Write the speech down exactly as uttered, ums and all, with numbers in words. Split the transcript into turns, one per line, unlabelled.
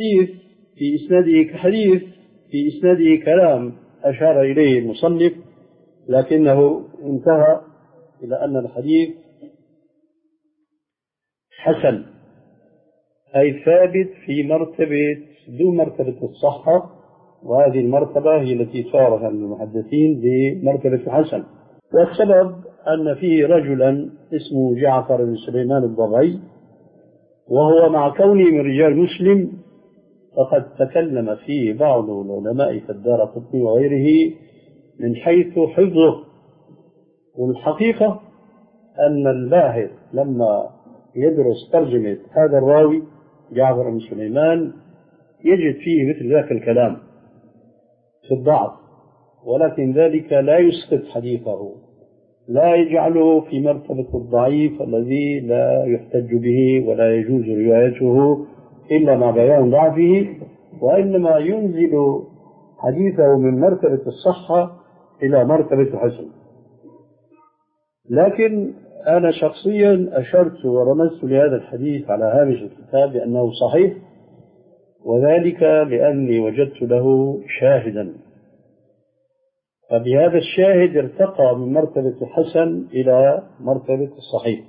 حديث في إسناده كحديث في إسناده كلام أشار إليه المصنف، لكنه انتهى إلى أن الحديث حسن، أي ثابت في مرتبة دون مرتبة الصحة، وهذه المرتبة هي التي صارها المحدثين بمرتبة الحسن. والسبب أن فيه رجلا اسمه جعفر بن سليمان الضبعي، وهو مع كونه من رجال مسلم فقد تكلم فيه بعض العلماء كالدارقطني وغيره من حيث حفظه. والحقيقة أن الباحث لما يدرس ترجمة هذا الراوي جعفر بن سليمان يجد فيه مثل ذاك الكلام في الضعف، ولكن ذلك لا يسقط حديثه، لا يجعله في مرتبة الضعيف الذي لا يحتج به ولا يجوز روايته إلا مع بيان ضعفه، وإنما ينزل حديثه من مرتبة الصحة إلى مرتبة الحسن. لكن أنا شخصيا أشرت ورمزت لهذا الحديث على هامش الكتاب بأنه صحيح، وذلك لأني وجدت له شاهدا، فبهذا الشاهد ارتقى من مرتبة الحسن إلى مرتبة الصحيح.